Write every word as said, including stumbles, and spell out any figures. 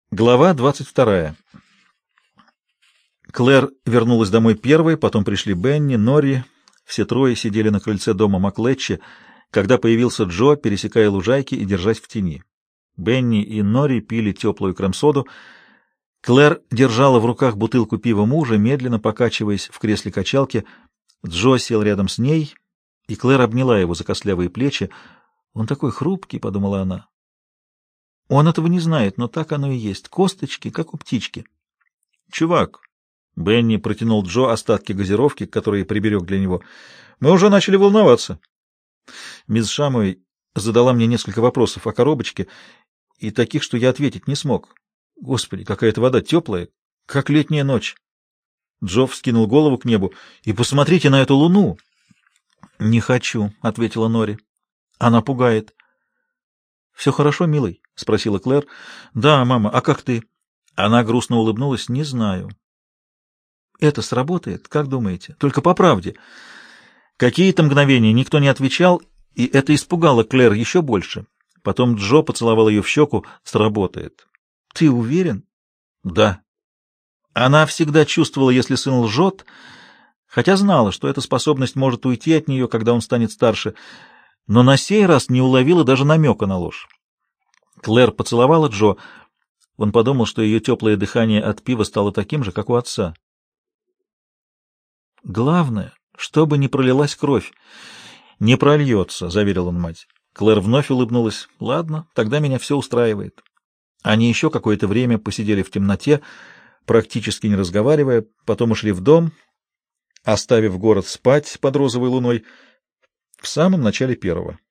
Глава двадцать вторая. Клэр вернулась домой первой, потом пришли Бенни, Норри. Все трое сидели на крыльце дома Маклетчи, когда появился Джо, пересекая лужайки и держась в тени. Бенни и Норри пили теплую крем-соду. Клэр держала в руках бутылку пива мужа, медленно покачиваясь в кресле качалки. Джо сел рядом с ней, и Клэр обняла его за костлявые плечи. «Он такой хрупкий», — подумала она. Он этого не знает, но так оно и есть. Косточки, как у птички. «Чувак», — Бенни протянул Джо остатки газировки, которые приберег для него, — «мы уже начали волноваться». Мисс Шамуэй задала мне несколько вопросов о коробочке, и таких, что я ответить не смог. Господи, какая-то вода теплая, как летняя ночь. Джо вскинул голову к небу. «И посмотрите на эту луну!» «Не хочу», — ответила Нори. «Она пугает». «Все хорошо, милый?» — спросила Клэр. «Да, мама, а как ты?» Она грустно улыбнулась. «Не знаю». «Это сработает, как думаете? Только по правде». Какие-то мгновения никто не отвечал, и это испугало Клэр еще больше. Потом Джо поцеловал ее в щеку. «Сработает». «Ты уверен?» «Да». Она всегда чувствовала, если сын лжет, хотя знала, что эта способность может уйти от нее, когда он станет старше, но на сей раз не уловила даже намека на ложь. Клэр поцеловала Джо. Он подумал, что ее теплое дыхание от пива стало таким же, как у отца. «Главное, чтобы не пролилась кровь». «Не прольется», — заверил он мать. Клэр вновь улыбнулась. «Ладно, тогда меня все устраивает». Они еще какое-то время посидели в темноте, практически не разговаривая, потом ушли в дом, оставив город спать под розовой луной в самом начале первого.